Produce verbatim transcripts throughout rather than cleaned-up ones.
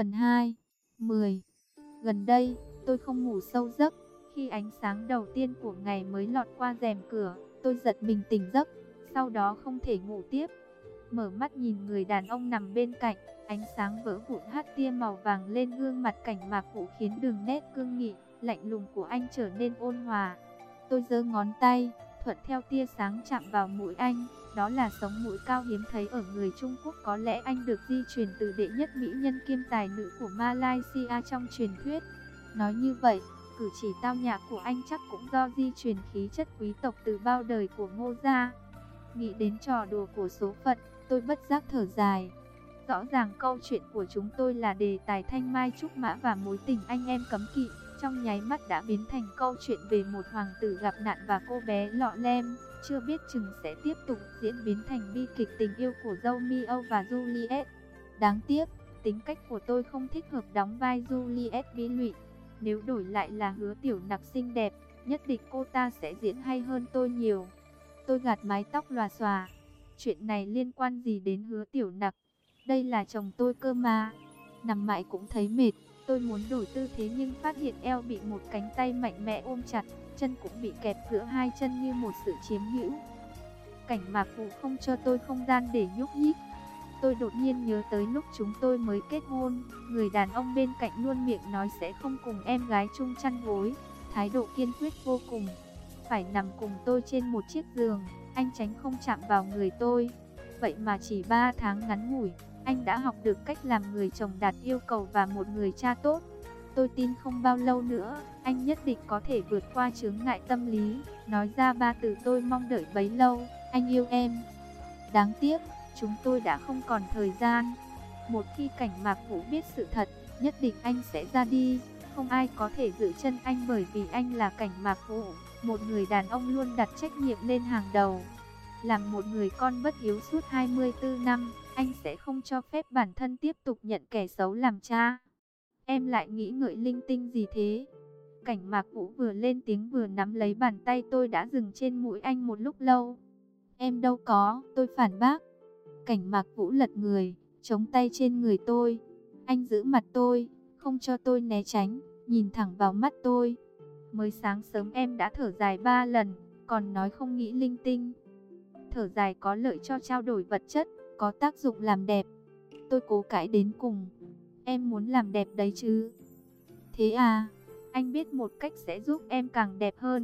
Phần hai. mười. Gần đây, tôi không ngủ sâu giấc. Khi ánh sáng đầu tiên của ngày mới lọt qua rèm cửa, tôi giật mình tỉnh giấc, sau đó không thể ngủ tiếp. Mở mắt nhìn người đàn ông nằm bên cạnh, ánh sáng vỡ vụn hắt tia màu vàng lên gương mặt Cảnh Mạc Vũ khiến đường nét cương nghị, lạnh lùng của anh trở nên ôn hòa. Tôi giơ ngón tay, thuận theo tia sáng chạm vào mũi anh. Đó là sống mũi cao hiếm thấy ở người Trung Quốc, có lẽ anh được di truyền từ đệ nhất mỹ nhân kiêm tài nữ của Malaysia trong truyền thuyết. Nói như vậy, cử chỉ tao nhã của anh chắc cũng do di truyền khí chất quý tộc từ bao đời của Ngô gia. Nghĩ đến trò đùa của số phận, tôi bất giác thở dài. Rõ ràng câu chuyện của chúng tôi là đề tài thanh mai trúc mã và mối tình anh em cấm kỵ, trong nháy mắt đã biến thành câu chuyện về một hoàng tử gặp nạn và cô bé lọ lem, chưa biết chừng sẽ tiếp tục diễn biến thành bi kịch tình yêu của Romeo và Juliet. Đáng tiếc, tính cách của tôi không thích hợp đóng vai Juliet bi lụy. Nếu đổi lại là Hứa Tiểu Nặc xinh đẹp, nhất định cô ta sẽ diễn hay hơn tôi nhiều. Tôi gạt mái tóc lòa xòa. Chuyện này liên quan gì đến Hứa Tiểu Nặc? Đây là chồng tôi cơ mà. Nằm mãi cũng thấy mệt. Tôi muốn đổi tư thế nhưng phát hiện eo bị một cánh tay mạnh mẽ ôm chặt, chân cũng bị kẹp giữa hai chân như một sự chiếm hữu. Cảnh Mạc Vũ không cho tôi không gian để nhúc nhích. Tôi đột nhiên nhớ tới lúc chúng tôi mới kết hôn, người đàn ông bên cạnh luôn miệng nói sẽ không cùng em gái chung chăn gối, thái độ kiên quyết vô cùng. Phải nằm cùng tôi trên một chiếc giường, anh tránh không chạm vào người tôi. Vậy mà chỉ ba tháng ngắn ngủi, anh đã học được cách làm người chồng đạt yêu cầu và một người cha tốt. Tôi tin không bao lâu nữa, anh nhất định có thể vượt qua chướng ngại tâm lý, nói ra ba từ tôi mong đợi bấy lâu, anh yêu em. Đáng tiếc, chúng tôi đã không còn thời gian. Một khi Cảnh Mạc Vũ biết sự thật, nhất định anh sẽ ra đi. Không ai có thể giữ chân anh bởi vì anh là Cảnh Mạc Vũ, một người đàn ông luôn đặt trách nhiệm lên hàng đầu. Làm một người con bất hiếu suốt hai mươi tư năm, anh sẽ không cho phép bản thân tiếp tục nhận kẻ xấu làm cha. Em lại nghĩ ngợi linh tinh gì thế? Cảnh Mạc Vũ vừa lên tiếng vừa nắm lấy bàn tay tôi đã dừng trên mũi anh một lúc lâu. Em đâu có, tôi phản bác. Cảnh Mạc Vũ lật người, chống tay trên người tôi. Anh giữ mặt tôi, không cho tôi né tránh, nhìn thẳng vào mắt tôi. Mới sáng sớm em đã thở dài ba lần, còn nói không nghĩ linh tinh. Thở dài có lợi cho trao đổi vật chất, có tác dụng làm đẹp. Tôi cố cãi đến cùng. Em muốn làm đẹp đấy chứ. Thế à, anh biết một cách sẽ giúp em càng đẹp hơn,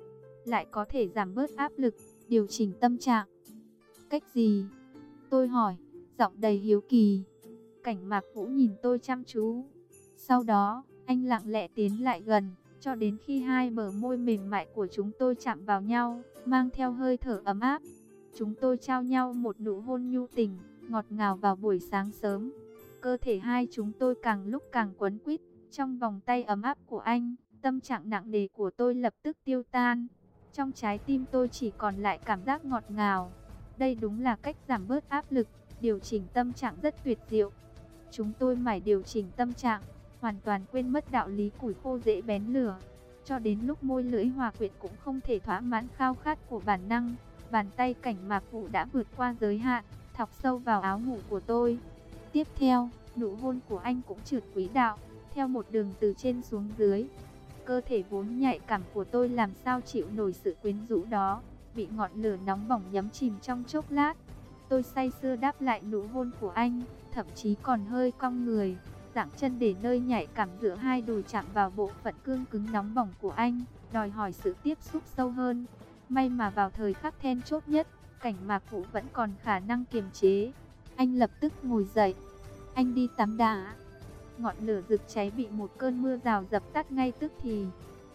lại có thể giảm bớt áp lực, điều chỉnh tâm trạng. Cách gì? Tôi hỏi, giọng đầy hiếu kỳ. Cảnh Mạc Vũ nhìn tôi chăm chú. Sau đó, anh lặng lẽ tiến lại gần, cho đến khi hai bờ môi mềm mại của chúng tôi chạm vào nhau, mang theo hơi thở ấm áp. Chúng tôi trao nhau một nụ hôn nhu tình, ngọt ngào vào buổi sáng sớm. Cơ thể hai chúng tôi càng lúc càng quấn quýt trong vòng tay ấm áp của anh. Tâm trạng nặng nề của tôi lập tức tiêu tan. Trong trái tim tôi chỉ còn lại cảm giác ngọt ngào. Đây đúng là cách giảm bớt áp lực, điều chỉnh tâm trạng rất tuyệt diệu. Chúng tôi mải điều chỉnh tâm trạng, hoàn toàn quên mất đạo lý củi khô dễ bén lửa. Cho đến lúc môi lưỡi hòa quyện cũng không thể thỏa mãn khao khát của bản năng, bàn tay Cảnh Mạc Vũ đã vượt qua giới hạn, thọc sâu vào áo ngủ của tôi. Tiếp theo, nụ hôn của anh cũng trượt quỹ đạo, theo một đường từ trên xuống dưới. Cơ thể vốn nhạy cảm của tôi làm sao chịu nổi sự quyến rũ đó, bị ngọn lửa nóng bỏng nhấm chìm trong chốc lát. Tôi say sưa đáp lại nụ hôn của anh, thậm chí còn hơi cong người, giãng chân để nơi nhạy cảm giữa hai đùi chạm vào bộ phận cương cứng nóng bỏng của anh, đòi hỏi sự tiếp xúc sâu hơn. May mà vào thời khắc then chốt nhất, Cảnh Mạc Vũ vẫn còn khả năng kiềm chế. Anh lập tức ngồi dậy. Anh đi tắm đã. Ngọn lửa rực cháy bị một cơn mưa rào dập tắt ngay tức thì.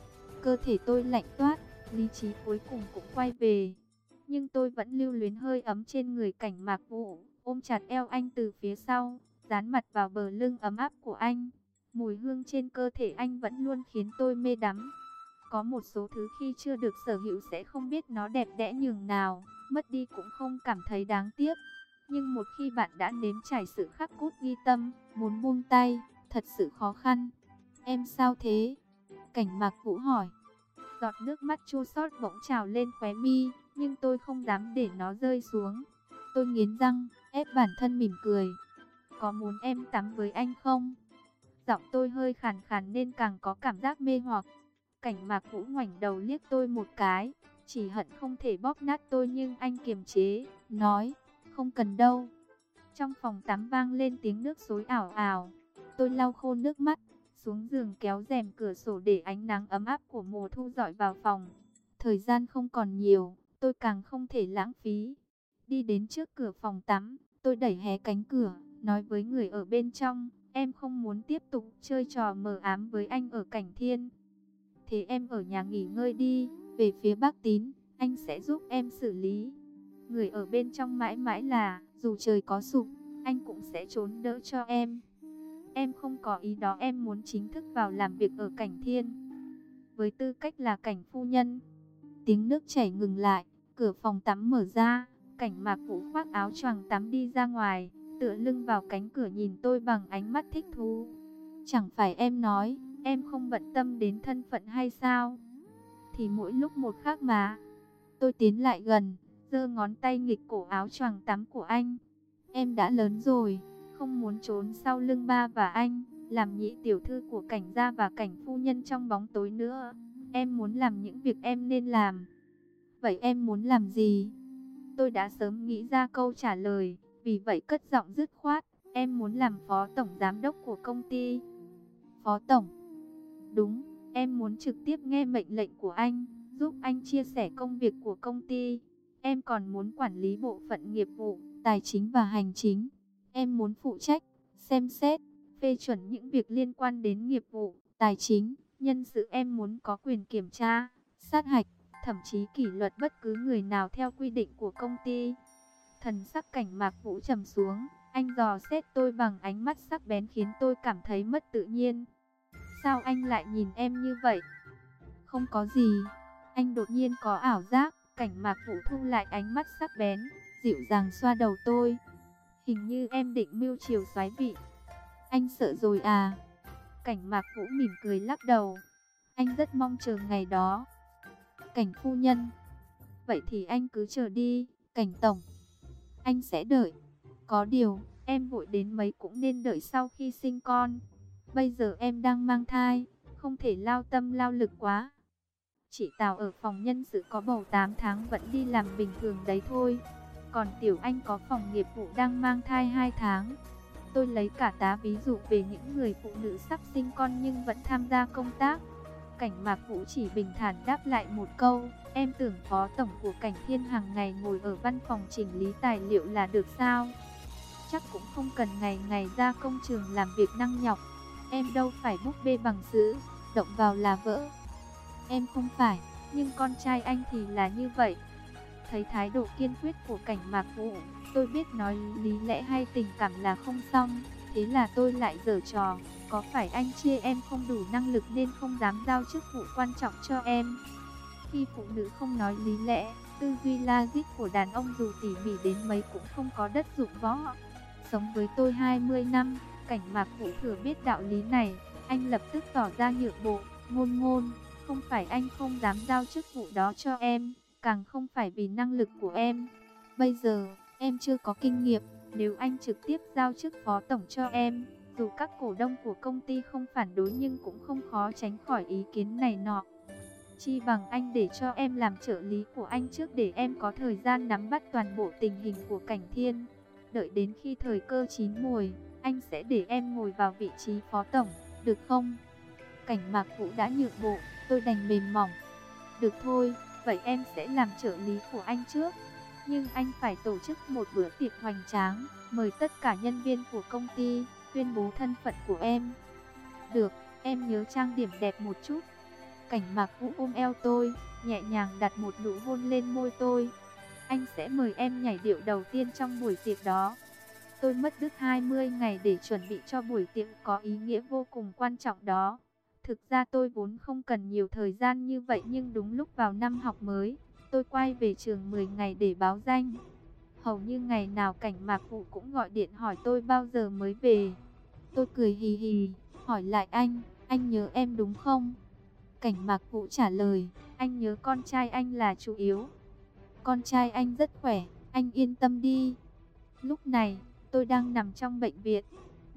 Cơ thể tôi lạnh toát, lý trí cuối cùng cũng quay về. Nhưng tôi vẫn lưu luyến hơi ấm trên người Cảnh Mạc Vũ, ôm chặt eo anh từ phía sau, dán mặt vào bờ lưng ấm áp của anh. Mùi hương trên cơ thể anh vẫn luôn khiến tôi mê đắm. Có một số thứ khi chưa được sở hữu sẽ không biết nó đẹp đẽ nhường nào, mất đi cũng không cảm thấy đáng tiếc. Nhưng một khi bạn đã nếm trải sự khắc cốt ghi tâm, muốn buông tay, thật sự khó khăn. Em sao thế? Cảnh Mạc Vũ hỏi. Giọt nước mắt chua xót bỗng trào lên khóe mi, nhưng tôi không dám để nó rơi xuống. Tôi nghiến răng, ép bản thân mỉm cười. Có muốn em tắm với anh không? giọng tôi hơi khàn khàn nên càng có cảm giác mê hoặc. Cảnh Mạc Vũ ngoảnh đầu liếc tôi một cái, chỉ hận không thể bóp nát tôi nhưng anh kiềm chế, nói, không cần đâu. Trong phòng tắm vang lên tiếng nước xối ảo ảo. Tôi lau khô nước mắt, xuống giường kéo rèm cửa sổ để ánh nắng ấm áp của mùa thu rọi vào phòng. Thời gian không còn nhiều, tôi càng không thể lãng phí. Đi đến trước cửa phòng tắm, tôi đẩy hé cánh cửa, nói với người ở bên trong, em không muốn tiếp tục chơi trò mờ ám với anh ở Cảnh Thiên. Thế em ở nhà nghỉ ngơi đi, về phía Bác Tín, anh sẽ giúp em xử lý. Người ở bên trong mãi mãi là, dù trời có sụp, anh cũng sẽ trốn đỡ cho em. Em không có ý đó, em muốn chính thức vào làm việc ở Cảnh Thiên, với tư cách là Cảnh phu nhân. Tiếng nước chảy ngừng lại, cửa phòng tắm mở ra, Cảnh Mạc Vũ khoác áo choàng tắm đi ra ngoài, tựa lưng vào cánh cửa nhìn tôi bằng ánh mắt thích thú. Chẳng phải em nói, em không bận tâm đến thân phận hay sao? Thì mỗi lúc một khác mà. Tôi tiến lại gần, giơ ngón tay nghịch cổ áo choàng tắm của anh. Em đã lớn rồi, không muốn trốn sau lưng ba và anh, làm nhị tiểu thư của Cảnh gia và Cảnh phu nhân trong bóng tối nữa. Em muốn làm những việc em nên làm. Vậy em muốn làm gì? Tôi đã sớm nghĩ ra câu trả lời, vì vậy cất giọng dứt khoát. Em muốn làm phó tổng giám đốc của công ty. Phó tổng? Đúng, em muốn trực tiếp nghe mệnh lệnh của anh, giúp anh chia sẻ công việc của công ty. Em còn muốn quản lý bộ phận nghiệp vụ, tài chính và hành chính. Em muốn phụ trách, xem xét, phê chuẩn những việc liên quan đến nghiệp vụ, tài chính, nhân sự. Em muốn có quyền kiểm tra, sát hạch, thậm chí kỷ luật bất cứ người nào theo quy định của công ty. Thần sắc Cảnh Mạc Vũ trầm xuống, anh dò xét tôi bằng ánh mắt sắc bén khiến tôi cảm thấy mất tự nhiên. Sao anh lại nhìn em như vậy? Không có gì. Anh đột nhiên có ảo giác. Cảnh Mạc Vũ thu lại ánh mắt sắc bén, dịu dàng xoa đầu tôi. Hình như em định mưu chiều soái vị. Anh sợ rồi à? Cảnh Mạc Vũ mỉm cười lắc đầu. Anh rất mong chờ ngày đó. Cảnh phu nhân. Vậy thì anh cứ chờ đi, Cảnh tổng. Anh sẽ đợi. Có điều, em vội đến mấy cũng nên đợi sau khi sinh con. Bây giờ em đang mang thai, không thể lao tâm lao lực quá. Chị Tào ở phòng nhân sự có bầu tám tháng vẫn đi làm bình thường đấy thôi. Còn Tiểu Anh có phòng nghiệp vụ đang mang thai hai tháng. Tôi lấy cả tá ví dụ về những người phụ nữ sắp sinh con nhưng vẫn tham gia công tác. Cảnh Mạc Vũ chỉ bình thản đáp lại một câu, em tưởng phó tổng của Cảnh Thiên hàng ngày ngồi ở văn phòng chỉnh lý tài liệu là được sao? Chắc cũng không cần ngày ngày ra công trường làm việc năng nhọc. Em đâu phải búp bê bằng sữa, động vào là vỡ. Em không phải, nhưng con trai anh thì là như vậy. Thấy thái độ kiên quyết của Cảnh Mạc Vũ, tôi biết nói lý lẽ hay tình cảm là không xong. Thế là tôi lại giở trò, có phải anh chê em không đủ năng lực nên không dám giao chức vụ quan trọng cho em? Khi phụ nữ không nói lý lẽ, tư duy logic của đàn ông dù tỉ mỉ đến mấy cũng không có đất dụng võ. Sống với tôi hai mươi năm, Cảnh Mạc Vũ thừa biết đạo lý này, anh lập tức tỏ ra nhượng bộ. Ngôn ngôn, không phải anh không dám giao chức vụ đó cho em, càng không phải vì năng lực của em. Bây giờ, em chưa có kinh nghiệm, nếu anh trực tiếp giao chức phó tổng cho em, dù các cổ đông của công ty không phản đối nhưng cũng không khó tránh khỏi ý kiến này nọ. Chi bằng anh để cho em làm trợ lý của anh trước để em có thời gian nắm bắt toàn bộ tình hình của Cảnh Thiên. Đợi đến khi thời cơ chín muồi, anh sẽ để em ngồi vào vị trí phó tổng, được không? Cảnh Mạc Vũ đã nhượng bộ, tôi đành mềm mỏng. Được thôi, vậy em sẽ làm trợ lý của anh trước. Nhưng anh phải tổ chức một bữa tiệc hoành tráng, mời tất cả nhân viên của công ty, tuyên bố thân phận của em. Được, em nhớ trang điểm đẹp một chút. Cảnh Mạc Vũ ôm eo tôi, nhẹ nhàng đặt một nụ hôn lên môi tôi. Anh sẽ mời em nhảy điệu đầu tiên trong buổi tiệc đó. Tôi mất đứt hai mươi ngày để chuẩn bị cho buổi tiệc có ý nghĩa vô cùng quan trọng đó. Thực ra tôi vốn không cần nhiều thời gian như vậy nhưng đúng lúc vào năm học mới, tôi quay về trường mười ngày để báo danh. Hầu như ngày nào Cảnh Mạc Vũ cũng gọi điện hỏi tôi bao giờ mới về. Tôi cười hì hì, hỏi lại anh, anh nhớ em đúng không? Cảnh Mạc Vũ trả lời, anh nhớ con trai anh là chủ yếu. Con trai anh rất khỏe, anh yên tâm đi. Lúc này, tôi đang nằm trong bệnh viện.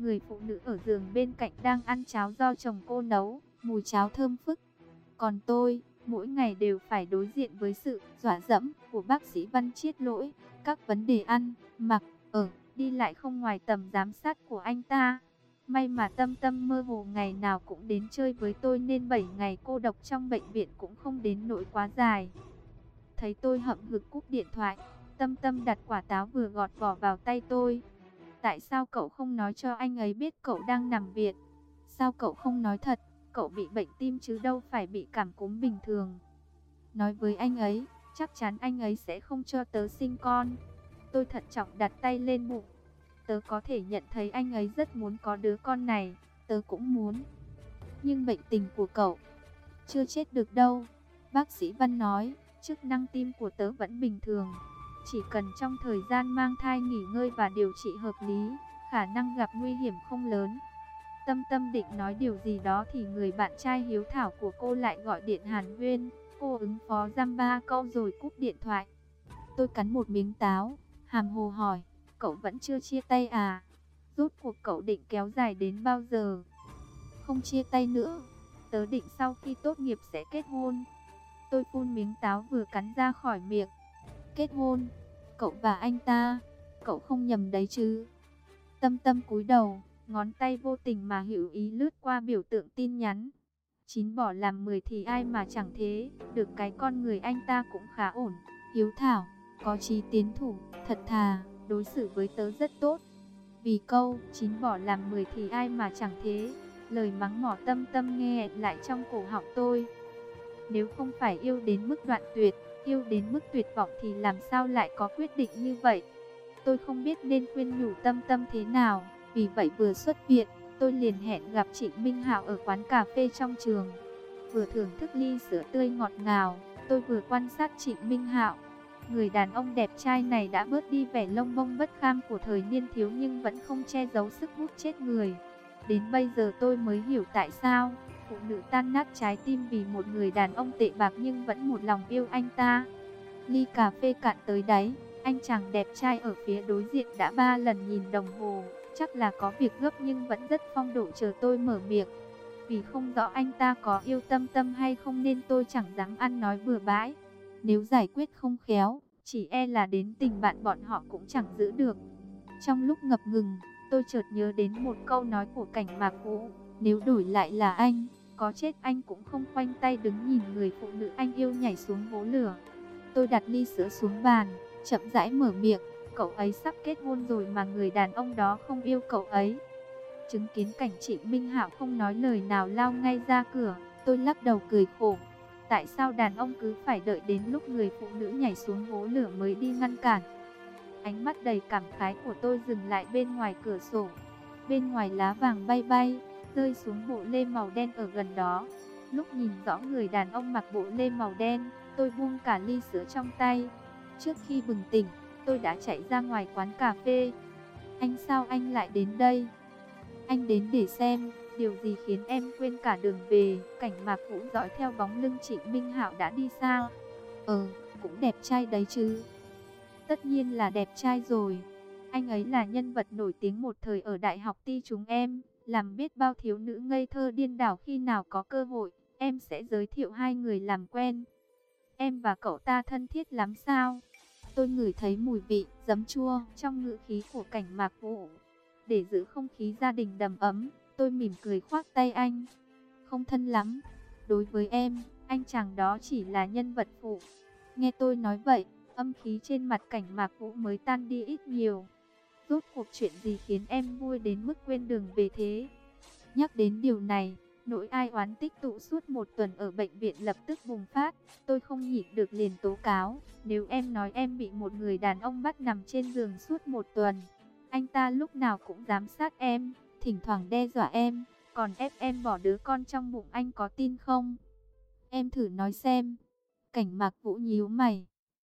Người phụ nữ ở giường bên cạnh đang ăn cháo do chồng cô nấu, mùi cháo thơm phức. Còn tôi, mỗi ngày đều phải đối diện với sự dọa dẫm của bác sĩ Văn Chiết Lỗi. Các vấn đề ăn, mặc, ở, đi lại không ngoài tầm giám sát của anh ta. May mà Tâm Tâm mơ hồ ngày nào cũng đến chơi với tôi nên bảy ngày cô độc trong bệnh viện cũng không đến nỗi quá dài. Thấy tôi hậm hực cúp điện thoại, Tâm Tâm đặt quả táo vừa gọt vỏ vào tay tôi. Tại sao cậu không nói cho anh ấy biết cậu đang nằm viện? Sao cậu không nói thật, cậu bị bệnh tim chứ đâu phải bị cảm cúm bình thường. Nói với anh ấy, chắc chắn anh ấy sẽ không cho tớ sinh con. Tôi thận trọng đặt tay lên bụng. Tớ có thể nhận thấy anh ấy rất muốn có đứa con này, tớ cũng muốn. Nhưng bệnh tình của cậu chưa chết được đâu. Bác sĩ Văn nói, chức năng tim của tớ vẫn bình thường. Chỉ cần trong thời gian mang thai nghỉ ngơi và điều trị hợp lý, khả năng gặp nguy hiểm không lớn. Tâm Tâm định nói điều gì đó thì người bạn trai hiếu thảo của cô lại gọi điện hàn huyên. Cô ứng phó dăm ba câu rồi cúp điện thoại. Tôi cắn một miếng táo, hàm hồ hỏi, cậu vẫn chưa chia tay à? Rốt cuộc cậu định kéo dài đến bao giờ? Không chia tay nữa, tớ định sau khi tốt nghiệp sẽ kết hôn. Tôi phun miếng táo vừa cắn ra khỏi miệng. Kết hôn? Cậu và anh ta? Cậu không nhầm đấy chứ? Tâm Tâm cúi đầu, ngón tay vô tình mà hữu ý lướt qua biểu tượng tin nhắn. Chín bỏ làm mười thì ai mà chẳng thế, được cái con người anh ta cũng khá ổn, hiếu thảo, có chí tiến thủ, thật thà, đối xử với tớ rất tốt. Vì câu chín bỏ làm mười thì ai mà chẳng thế, lời mắng mỏ Tâm Tâm nghe lại trong cổ họng tôi. Nếu không phải yêu đến mức đoạn tuyệt, yêu đến mức tuyệt vọng thì làm sao lại có quyết định như vậy? Tôi không biết nên khuyên nhủ Tâm Tâm thế nào, vì vậy vừa xuất viện, tôi liền hẹn gặp Trịnh Minh Hạo ở quán cà phê trong trường. Vừa thưởng thức ly sữa tươi ngọt ngào, tôi vừa quan sát Trịnh Minh Hạo. Người đàn ông đẹp trai này đã bớt đi vẻ lông bông bất kham của thời niên thiếu nhưng vẫn không che giấu sức hút chết người. Đến bây giờ tôi mới hiểu tại sao phụ nữ tan nát trái tim vì một người đàn ông tệ bạc nhưng vẫn một lòng yêu anh ta. Ly cà phê cạn tới đáy, anh chàng đẹp trai ở phía đối diện đã ba lần nhìn đồng hồ, chắc là có việc gấp nhưng vẫn rất phong độ chờ tôi mở miệng. Vì không rõ anh ta có yêu Tâm Tâm hay không nên tôi chẳng dám ăn nói bừa bãi. Nếu giải quyết không khéo, chỉ e là đến tình bạn bọn họ cũng chẳng giữ được. Trong lúc ngập ngừng, tôi chợt nhớ đến một câu nói của Cảnh Mạc Vũ. Nếu đổi lại là anh, có chết anh cũng không khoanh tay đứng nhìn người phụ nữ anh yêu nhảy xuống hố lửa. Tôi đặt ly sữa xuống bàn, chậm rãi mở miệng. Cậu ấy sắp kết hôn rồi mà người đàn ông đó không yêu cậu ấy. Chứng kiến cảnh Trịnh Minh Hạo không nói lời nào lao ngay ra cửa, tôi lắc đầu cười khổ. Tại sao đàn ông cứ phải đợi đến lúc người phụ nữ nhảy xuống hố lửa mới đi ngăn cản? Ánh mắt đầy cảm khái của tôi dừng lại bên ngoài cửa sổ. Bên ngoài lá vàng bay bay, rơi xuống bộ lê màu đen ở gần đó. Lúc nhìn rõ người đàn ông mặc bộ lê màu đen, tôi buông cả ly sữa trong tay. Trước khi bừng tỉnh, tôi đã chạy ra ngoài quán cà phê. Anh sao anh lại đến đây? Anh đến để xem, điều gì khiến em quên cả đường về. Cảnh Mạc Vũ dõi theo bóng lưng Trịnh Minh Hạo đã đi xa. Ờ, cũng đẹp trai đấy chứ. Tất nhiên là đẹp trai rồi. Anh ấy là nhân vật nổi tiếng một thời ở đại học Ti chúng em, làm biết bao thiếu nữ ngây thơ điên đảo. Khi nào có cơ hội, em sẽ giới thiệu hai người làm quen. Em và cậu ta thân thiết lắm sao? Tôi ngửi thấy mùi vị giấm chua trong ngữ khí của Cảnh Mạc Vũ. Để giữ không khí gia đình đầm ấm, tôi mỉm cười khoác tay anh. Không thân lắm. Đối với em, anh chàng đó chỉ là nhân vật phụ. Nghe tôi nói vậy, âm khí trên mặt Cảnh Mạc Vũ mới tan đi ít nhiều. Rốt cuộc chuyện gì khiến em vui đến mức quên đường về thế? Nhắc đến điều này, nỗi ai oán tích tụ suốt một tuần ở bệnh viện lập tức bùng phát. Tôi không nhịn được liền tố cáo. Nếu em nói em bị một người đàn ông bắt nằm trên giường suốt một tuần, anh ta lúc nào cũng giám sát em, thỉnh thoảng đe dọa em, còn ép em bỏ đứa con trong bụng, anh có tin không? Em thử nói xem. Cảnh Mạc Vũ nhíu mày.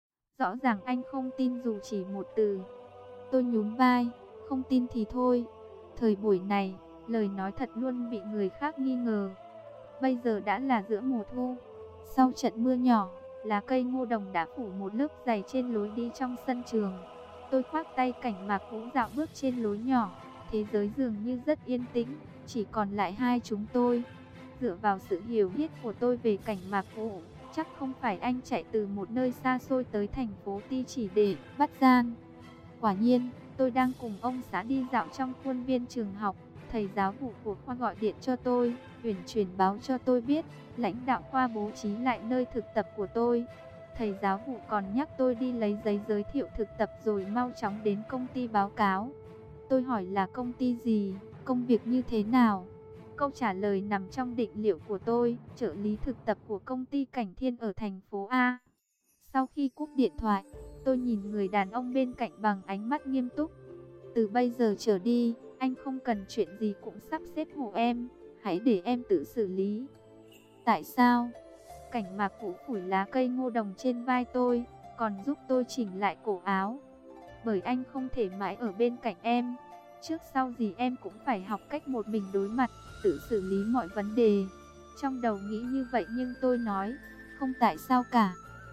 Rõ ràng anh không tin dù chỉ một từ. Tôi nhún vai, không tin thì thôi. Thời buổi này, lời nói thật luôn bị người khác nghi ngờ. Bây giờ đã là giữa mùa thu. Sau trận mưa nhỏ, lá cây ngô đồng đã phủ một lớp dày trên lối đi trong sân trường. Tôi khoác tay Cảnh Mạc Vũ dạo bước trên lối nhỏ. Thế giới dường như rất yên tĩnh, chỉ còn lại hai chúng tôi. Dựa vào sự hiểu biết của tôi về Cảnh Mạc Vũ, chắc không phải anh chạy từ một nơi xa xôi tới thành phố Ti chỉ để bắt gian. Quả nhiên, tôi đang cùng ông xã đi dạo trong khuôn viên trường học. Thầy giáo vụ của khoa gọi điện cho tôi, uyển chuyển báo cho tôi biết, lãnh đạo khoa bố trí lại nơi thực tập của tôi. Thầy giáo vụ còn nhắc tôi đi lấy giấy giới thiệu thực tập rồi mau chóng đến công ty báo cáo. Tôi hỏi là công ty gì, công việc như thế nào? Câu trả lời nằm trong định liệu của tôi, trợ lý thực tập của công ty Cảnh Thiên ở thành phố A. Sau khi cúp điện thoại, tôi nhìn người đàn ông bên cạnh bằng ánh mắt nghiêm túc. Từ bây giờ trở đi, anh không cần chuyện gì cũng sắp xếp hộ em, hãy để em tự xử lý. Tại sao? Cảnh Mạc Vũ phủi lá cây ngô đồng trên vai tôi, còn giúp tôi chỉnh lại cổ áo. Bởi anh không thể mãi ở bên cạnh em. Trước sau gì em cũng phải học cách một mình đối mặt, tự xử lý mọi vấn đề. Trong đầu nghĩ như vậy nhưng tôi nói, không tại sao cả.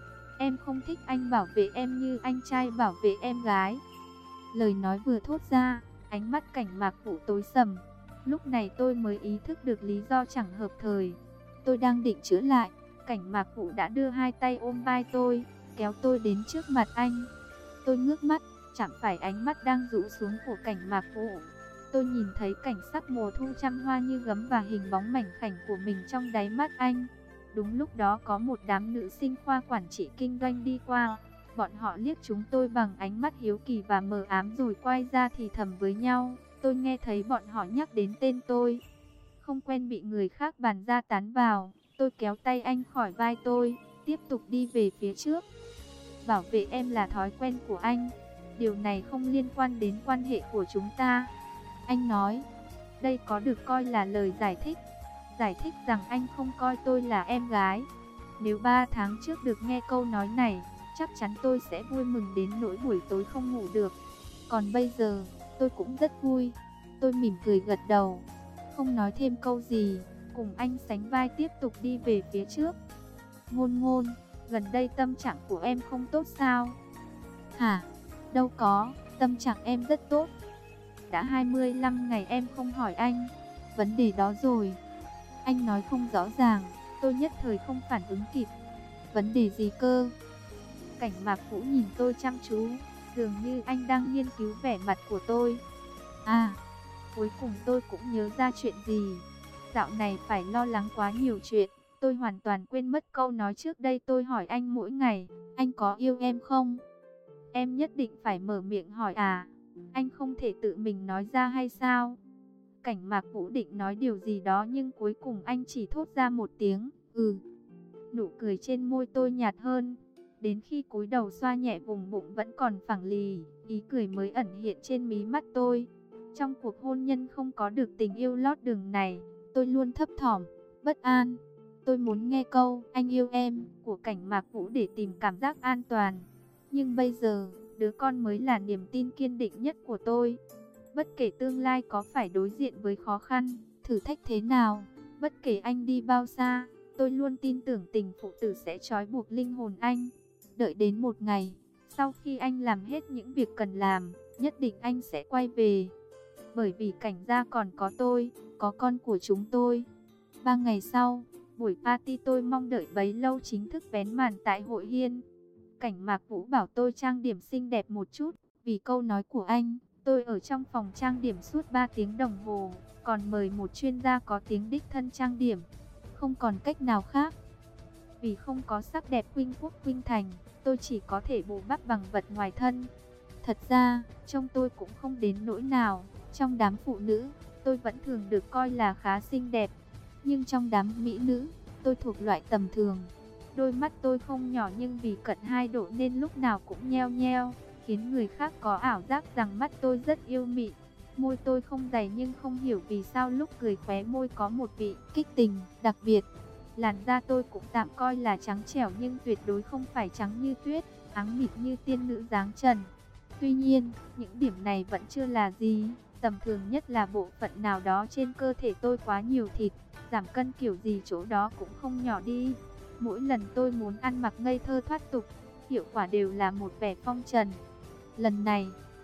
Em không thích anh bảo vệ em như anh trai bảo vệ em gái. Lời nói vừa thốt ra, ánh mắt Cảnh Mạc Vũ tối sầm. Lúc này tôi mới ý thức được lý do chẳng hợp thời. Tôi đang định chữa lại, Cảnh Mạc Vũ đã đưa hai tay ôm vai tôi, kéo tôi đến trước mặt anh. Tôi ngước mắt, chạm phải ánh mắt đang rũ xuống của Cảnh Mạc Vũ. Tôi nhìn thấy cảnh sắc mùa thu trăm hoa như gấm và hình bóng mảnh khảnh của mình trong đáy mắt anh. Đúng lúc đó có một đám nữ sinh khoa quản trị kinh doanh đi qua. Bọn họ liếc chúng tôi bằng ánh mắt hiếu kỳ và mờ ám rồi quay ra thì thầm với nhau. Tôi nghe thấy bọn họ nhắc đến tên tôi. Không quen bị người khác bàn ra tán vào, tôi kéo tay anh khỏi vai tôi, tiếp tục đi về phía trước. Bảo vệ em là thói quen của anh, điều này không liên quan đến quan hệ của chúng ta. Anh nói, đây có được coi là lời giải thích. Giải thích rằng anh không coi tôi là em gái. Nếu ba tháng trước được nghe câu nói này, chắc chắn tôi sẽ vui mừng đến nỗi buổi tối không ngủ được. Còn bây giờ, tôi cũng rất vui. Tôi mỉm cười gật đầu, không nói thêm câu gì, cùng anh sánh vai tiếp tục đi về phía trước. Ngôn Ngôn, gần đây tâm trạng của em không tốt sao? Hả? Đâu có, tâm trạng em rất tốt. Đã hai mươi lăm ngày em không hỏi anh vấn đề đó rồi. Anh nói không rõ ràng, tôi nhất thời không phản ứng kịp. Vấn đề gì cơ? Cảnh Mạc Vũ nhìn tôi chăm chú, dường như anh đang nghiên cứu vẻ mặt của tôi. À, cuối cùng tôi cũng nhớ ra chuyện gì. Dạo này phải lo lắng quá nhiều chuyện. Tôi hoàn toàn quên mất câu nói trước đây tôi hỏi anh mỗi ngày, anh có yêu em không? Em nhất định phải mở miệng hỏi à? Anh không thể tự mình nói ra hay sao? Cảnh Mạc Vũ định nói điều gì đó nhưng cuối cùng anh chỉ thốt ra một tiếng, ừ. Nụ cười trên môi tôi nhạt hơn. Đến khi cúi đầu xoa nhẹ vùng bụng vẫn còn phẳng lì, ý cười mới ẩn hiện trên mí mắt tôi. Trong cuộc hôn nhân không có được tình yêu lót đường này, tôi luôn thấp thỏm, bất an. Tôi muốn nghe câu anh yêu em của Cảnh Mạc Vũ để tìm cảm giác an toàn. Nhưng bây giờ, đứa con mới là niềm tin kiên định nhất của tôi. Bất kể tương lai có phải đối diện với khó khăn, thử thách thế nào, bất kể anh đi bao xa, tôi luôn tin tưởng tình phụ tử sẽ trói buộc linh hồn anh. Đợi đến một ngày, sau khi anh làm hết những việc cần làm, nhất định anh sẽ quay về. Bởi vì Cảnh gia còn có tôi, có con của chúng tôi. Ba ngày sau, buổi party tôi mong đợi bấy lâu chính thức vén màn tại hội Hiên. Cảnh Mạc Vũ bảo tôi trang điểm xinh đẹp một chút, vì câu nói của anh, tôi ở trong phòng trang điểm suốt ba tiếng đồng hồ, còn mời một chuyên gia có tiếng đích thân trang điểm. Không còn cách nào khác. Vì không có sắc đẹp khuynh quốc khuynh thành, tôi chỉ có thể bù đắp bằng vật ngoài thân. Thật ra, trông tôi cũng không đến nỗi nào. Trong đám phụ nữ, tôi vẫn thường được coi là khá xinh đẹp. Nhưng trong đám mỹ nữ, tôi thuộc loại tầm thường. Đôi mắt tôi không nhỏ nhưng vì cận hai độ nên lúc nào cũng nheo nheo, khiến người khác có ảo giác rằng mắt tôi rất yêu mị. Môi tôi không dày nhưng không hiểu vì sao lúc cười khóe môi có một vị kích tình đặc biệt. Làn da tôi cũng tạm coi là trắng trẻo nhưng tuyệt đối không phải trắng như tuyết, áng mịt như tiên nữ dáng trần. Tuy nhiên, những điểm này vẫn chưa là gì. Tầm thường nhất là bộ phận nào đó trên cơ thể tôi quá nhiều thịt, giảm cân kiểu gì chỗ đó cũng không nhỏ đi. Mỗi lần tôi muốn ăn mặc ngây thơ thoát tục, hiệu quả đều là một vẻ phong trần. Lần này,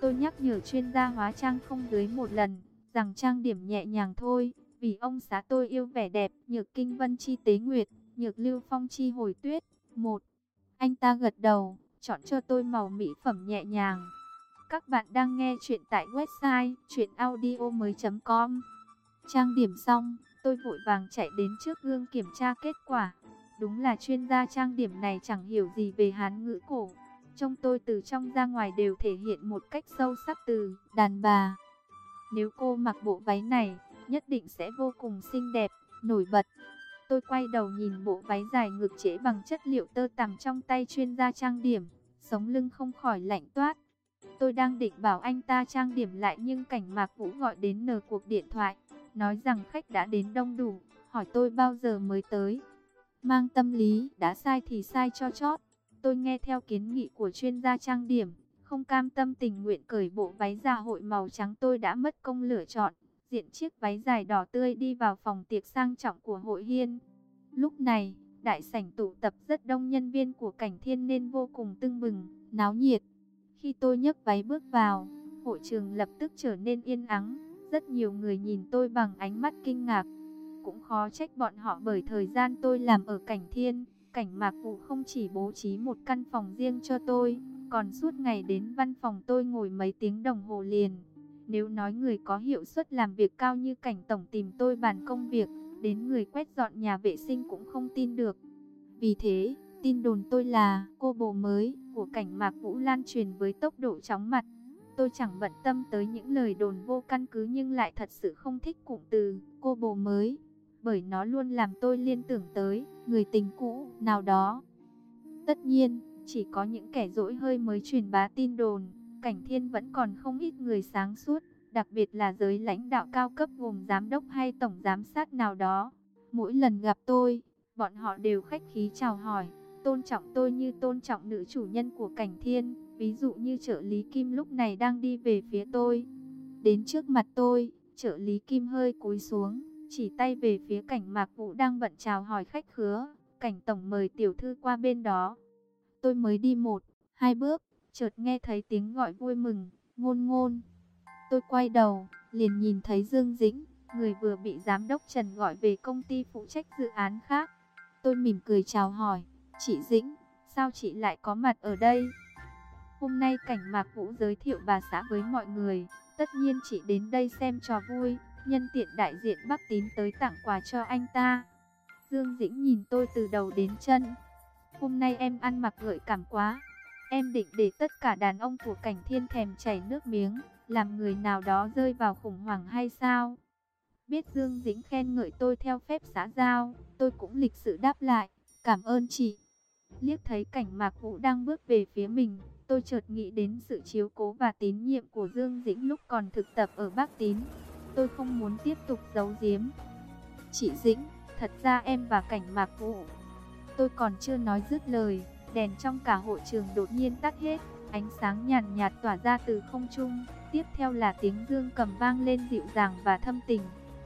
Tôi nhắc nhở chuyên gia hóa trang không dưới một lần, rằng trang điểm nhẹ nhàng thôi, vì ông xã tôi yêu vẻ đẹp. Nhược Kinh Vân chi tế nguyệt, Nhược Lưu Phong chi hồi tuyết. Một, anh ta gật đầu, chọn cho tôi màu mỹ phẩm nhẹ nhàng. Các bạn đang nghe chuyện tại website truyện audio mới chấm com. Trang điểm xong, tôi vội vàng chạy đến trước gương kiểm tra kết quả. Đúng là chuyên gia trang điểm này chẳng hiểu gì về Hán ngữ cổ. Trông tôi từ trong ra ngoài đều thể hiện một cách sâu sắc từ đàn bà. Nếu cô mặc bộ váy này, nhất định sẽ vô cùng xinh đẹp, nổi bật. Tôi quay đầu nhìn bộ váy dài ngực trễ bằng chất liệu tơ tằm trong tay chuyên gia trang điểm, sống lưng không khỏi lạnh toát. Tôi đang định bảo anh ta trang điểm lại nhưng Cảnh Mạc Vũ gọi đến nờ cuộc điện thoại, nói rằng khách đã đến đông đủ, hỏi tôi bao giờ mới tới. Mang tâm lý, đã sai thì sai cho chót. Tôi nghe theo kiến nghị của chuyên gia trang điểm, không cam tâm tình nguyện cởi bộ váy dạ hội màu trắng tôi đã mất công lựa chọn, diện chiếc váy dài đỏ tươi đi vào phòng tiệc sang trọng của hội Hiên. Lúc này, đại sảnh tụ tập rất đông nhân viên của Cảnh Thiên nên vô cùng tưng bừng, náo nhiệt. Khi tôi nhấc váy bước vào, hội trường lập tức trở nên yên ắng, rất nhiều người nhìn tôi bằng ánh mắt kinh ngạc. Cũng khó trách bọn họ bởi thời gian tôi làm ở Cảnh Thiên, Cảnh Mạc Vũ không chỉ bố trí một căn phòng riêng cho tôi, còn suốt ngày đến văn phòng tôi ngồi mấy tiếng đồng hồ liền. Nếu nói người có hiệu suất làm việc cao như Cảnh Tổng tìm tôi bàn công việc, đến người quét dọn nhà vệ sinh cũng không tin được. Vì thế, tin đồn tôi là cô bồ mới của Cảnh Mạc Vũ lan truyền với tốc độ chóng mặt. Tôi chẳng bận tâm tới những lời đồn vô căn cứ nhưng lại thật sự không thích cụm từ cô bồ mới, bởi nó luôn làm tôi liên tưởng tới người tình cũ nào đó. Tất nhiên, chỉ có những kẻ dỗi hơi mới truyền bá tin đồn. Cảnh Thiên vẫn còn không ít người sáng suốt, đặc biệt là giới lãnh đạo cao cấp gồm giám đốc hay tổng giám sát nào đó. Mỗi lần gặp tôi, bọn họ đều khách khí chào hỏi, tôn trọng tôi như tôn trọng nữ chủ nhân của Cảnh Thiên. Ví dụ như trợ lý Kim lúc này đang đi về phía tôi. Đến trước mặt tôi, trợ lý Kim hơi cúi xuống, chỉ tay về phía Cảnh Mạc Vũ đang bận chào hỏi khách khứa. Cảnh Tổng mời tiểu thư qua bên đó. Tôi mới đi một, hai bước, chợt nghe thấy tiếng gọi vui mừng, Ngôn Ngôn. Tôi quay đầu, liền nhìn thấy Dương Dĩnh, người vừa bị giám đốc Trần gọi về công ty phụ trách dự án khác. Tôi mỉm cười chào hỏi, chị Dĩnh, sao chị lại có mặt ở đây? Hôm nay Cảnh Mạc Vũ giới thiệu bà xã với mọi người, tất nhiên chị đến đây xem trò vui, nhân tiện đại diện Bắc Tín tới tặng quà cho anh ta. Dương Dĩnh nhìn tôi từ đầu đến chân. Hôm nay em ăn mặc gợi cảm quá. Em định để tất cả đàn ông của Cảnh Thiên thèm chảy nước miếng, làm người nào đó rơi vào khủng hoảng hay sao? Biết Dương Dĩnh khen ngợi tôi theo phép xã giao, tôi cũng lịch sự đáp lại, cảm ơn chị. Liếc thấy Cảnh Mạc Vũ đang bước về phía mình, tôi chợt nghĩ đến sự chiếu cố và tín nhiệm của Dương Dĩnh lúc còn thực tập ở Bắc Tín. Tôi không muốn tiếp tục giấu giếm. Chị Dĩnh, thật ra em và Cảnh Mạc Vũ. Tôi còn chưa nói dứt lời, đèn trong cả hội trường đột nhiên tắt hết, ánh sáng nhàn nhạt tỏa ra từ không trung, tiếp theo là tiếng dương cầm vang lên dịu dàng và thâm tình.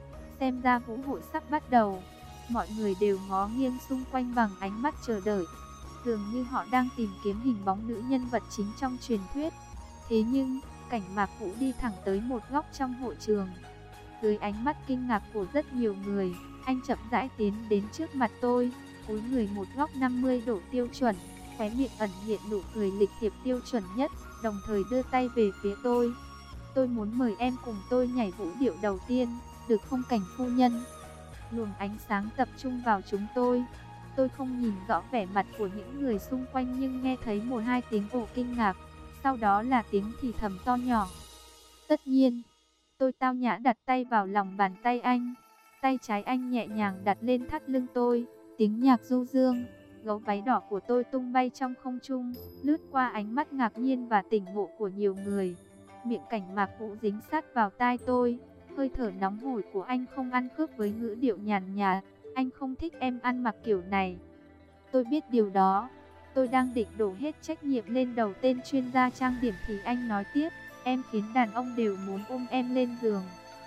Xem ra vũ hội sắp bắt đầu, mọi người đều ngó nghiêng xung quanh bằng ánh mắt chờ đợi, dường như họ đang tìm kiếm hình bóng nữ nhân vật chính trong truyền thuyết. Thế nhưng, Cảnh Mạc Vũ đi thẳng tới một góc trong hội trường. Dưới ánh mắt kinh ngạc của rất nhiều người, anh chậm rãi tiến đến trước mặt tôi, cúi người một góc năm mươi độ tiêu chuẩn, khóe miệng ẩn hiện nụ cười lịch thiệp tiêu chuẩn nhất, đồng thời đưa tay về phía tôi. Tôi muốn mời em cùng tôi nhảy vũ điệu đầu tiên, được không Cảnh phu nhân? Luồng ánh sáng tập trung vào chúng tôi. Tôi không nhìn rõ vẻ mặt của những người xung quanh nhưng nghe thấy một hai tiếng ồ kinh ngạc, sau đó là tiếng thì thầm to nhỏ. Tất nhiên, tôi tao nhã đặt tay vào lòng bàn tay anh, tay trái anh nhẹ nhàng đặt lên thắt lưng tôi, tiếng nhạc du dương, gấu váy đỏ của tôi tung bay trong không trung, lướt qua ánh mắt ngạc nhiên và tỉnh ngộ của nhiều người. Miệng Cảnh Mạc Vũ dính sát vào tai tôi, hơi thở nóng hổi của anh không ăn khớp với ngữ điệu nhàn nhạt. Anh không thích em ăn mặc kiểu này. Tôi biết điều đó. Tôi đang định đổ hết trách nhiệm lên đầu tên chuyên gia trang điểm thì anh nói tiếp, em khiến đàn ông đều muốn ôm em lên giường.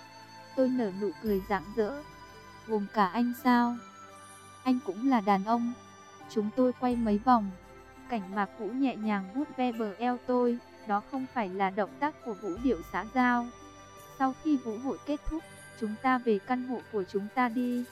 Tôi nở nụ cười rạng rỡ. Gồm cả anh sao? Anh cũng là đàn ông. Chúng tôi quay mấy vòng. Cảnh Mạc Vũ nhẹ nhàng vuốt ve bờ eo tôi, Đó không phải là động tác của Vũ Điệu xã giao. Sau khi vũ hội kết thúc, chúng ta về căn hộ của chúng ta đi.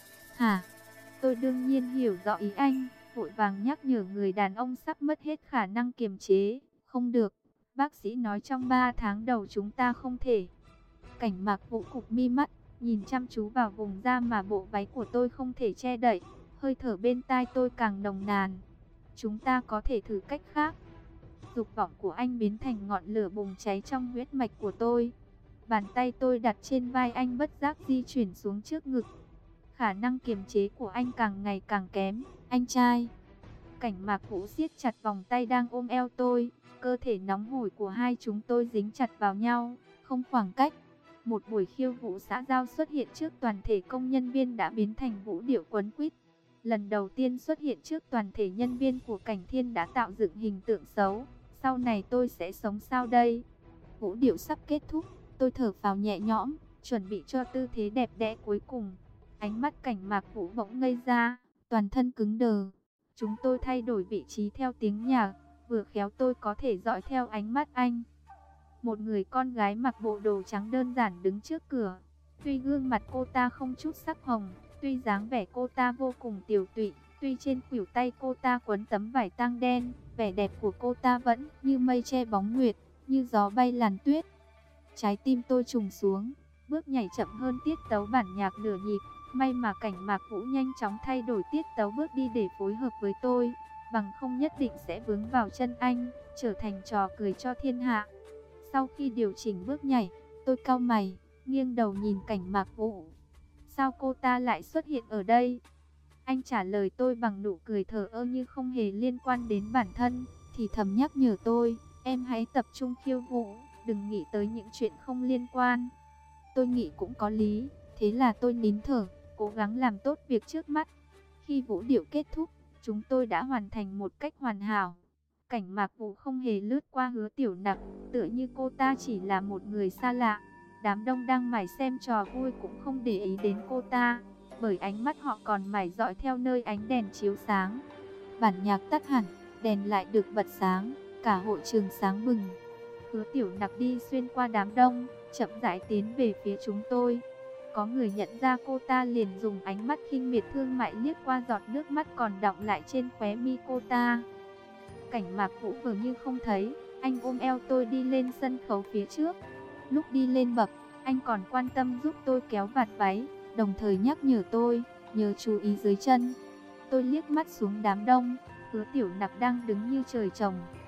Hả? Tôi đương nhiên hiểu rõ ý anh, vội vàng nhắc nhở người đàn ông sắp mất hết khả năng kiềm chế. Không được, bác sĩ nói trong ba tháng đầu chúng ta không thể. Cảnh Mạc Vũ cụp mi mắt, nhìn chăm chú vào vùng da mà bộ váy của tôi không thể che đậy. Hơi thở bên tai tôi càng nồng nàn. Chúng ta có thể thử cách khác. Dục vọng của anh biến thành ngọn lửa bùng cháy trong huyết mạch của tôi. Bàn tay tôi đặt trên vai anh bất giác di chuyển xuống trước ngực. Khả năng kiềm chế của anh càng ngày càng kém. Anh trai. Cảnh Mạc Vũ siết chặt vòng tay đang ôm eo tôi. Cơ thể nóng hổi của hai chúng tôi dính chặt vào nhau, không khoảng cách. Một buổi khiêu vũ xã giao xuất hiện trước toàn thể công nhân viên đã biến thành vũ điệu quấn quýt. Lần đầu tiên xuất hiện trước toàn thể nhân viên của Cảnh Thiên đã tạo dựng hình tượng xấu. Sau này tôi sẽ sống sao đây? Vũ điệu sắp kết thúc, tôi thở phào nhẹ nhõm, chuẩn bị cho tư thế đẹp đẽ cuối cùng. Ánh mắt Cảnh Mạc Vũ bỗng ngây ra, toàn thân cứng đờ. Chúng tôi thay đổi vị trí theo tiếng nhạc, vừa khéo tôi có thể dõi theo ánh mắt anh. Một người con gái mặc bộ đồ trắng đơn giản đứng trước cửa. Tuy gương mặt cô ta không chút sắc hồng, tuy dáng vẻ cô ta vô cùng tiều tụy, tuy trên khuỷu tay cô ta quấn tấm vải tang đen, vẻ đẹp của cô ta vẫn như mây che bóng nguyệt, như gió bay làn tuyết. Trái tim tôi trùng xuống, bước nhảy chậm hơn tiết tấu bản nhạc nửa nhịp. May mà Cảnh Mạc Vũ nhanh chóng thay đổi tiết tấu bước đi để phối hợp với tôi, bằng không nhất định sẽ vướng vào chân anh, trở thành trò cười cho thiên hạ. Sau khi điều chỉnh bước nhảy, tôi cau mày, nghiêng đầu nhìn Cảnh Mạc Vũ. Sao cô ta lại xuất hiện ở đây? Anh trả lời tôi bằng nụ cười thờ ơ như không hề liên quan đến bản thân, thì thầm nhắc nhở tôi, em hãy tập trung khiêu vũ, đừng nghĩ tới những chuyện không liên quan. Tôi nghĩ cũng có lý, thế là tôi nín thở, cố gắng làm tốt việc trước mắt. Khi vũ điệu kết thúc, chúng tôi đã hoàn thành một cách hoàn hảo. Cảnh Mạc Vũ không hề lướt qua Hứa Tiểu Nặc, tựa như cô ta chỉ là một người xa lạ. Đám đông đang mải xem trò vui cũng không để ý đến cô ta, bởi ánh mắt họ còn mải dõi theo nơi ánh đèn chiếu sáng. Bản nhạc tắt hẳn, đèn lại được bật sáng, cả hội trường sáng bừng. Hứa Tiểu Nặc đi xuyên qua đám đông, chậm rãi tiến về phía chúng tôi. Có người nhận ra cô ta liền dùng ánh mắt khinh miệt thương mại liếc qua giọt nước mắt còn đọng lại trên khóe mi cô ta. Cảnh Mạc Vũ vừa như không thấy, anh ôm eo tôi đi lên sân khấu phía trước. Lúc đi lên bậc, anh còn quan tâm giúp tôi kéo vạt váy, đồng thời nhắc nhở tôi, nhớ chú ý dưới chân. Tôi liếc mắt xuống đám đông, Hứa Tiểu Nặc đang đứng như trời trồng,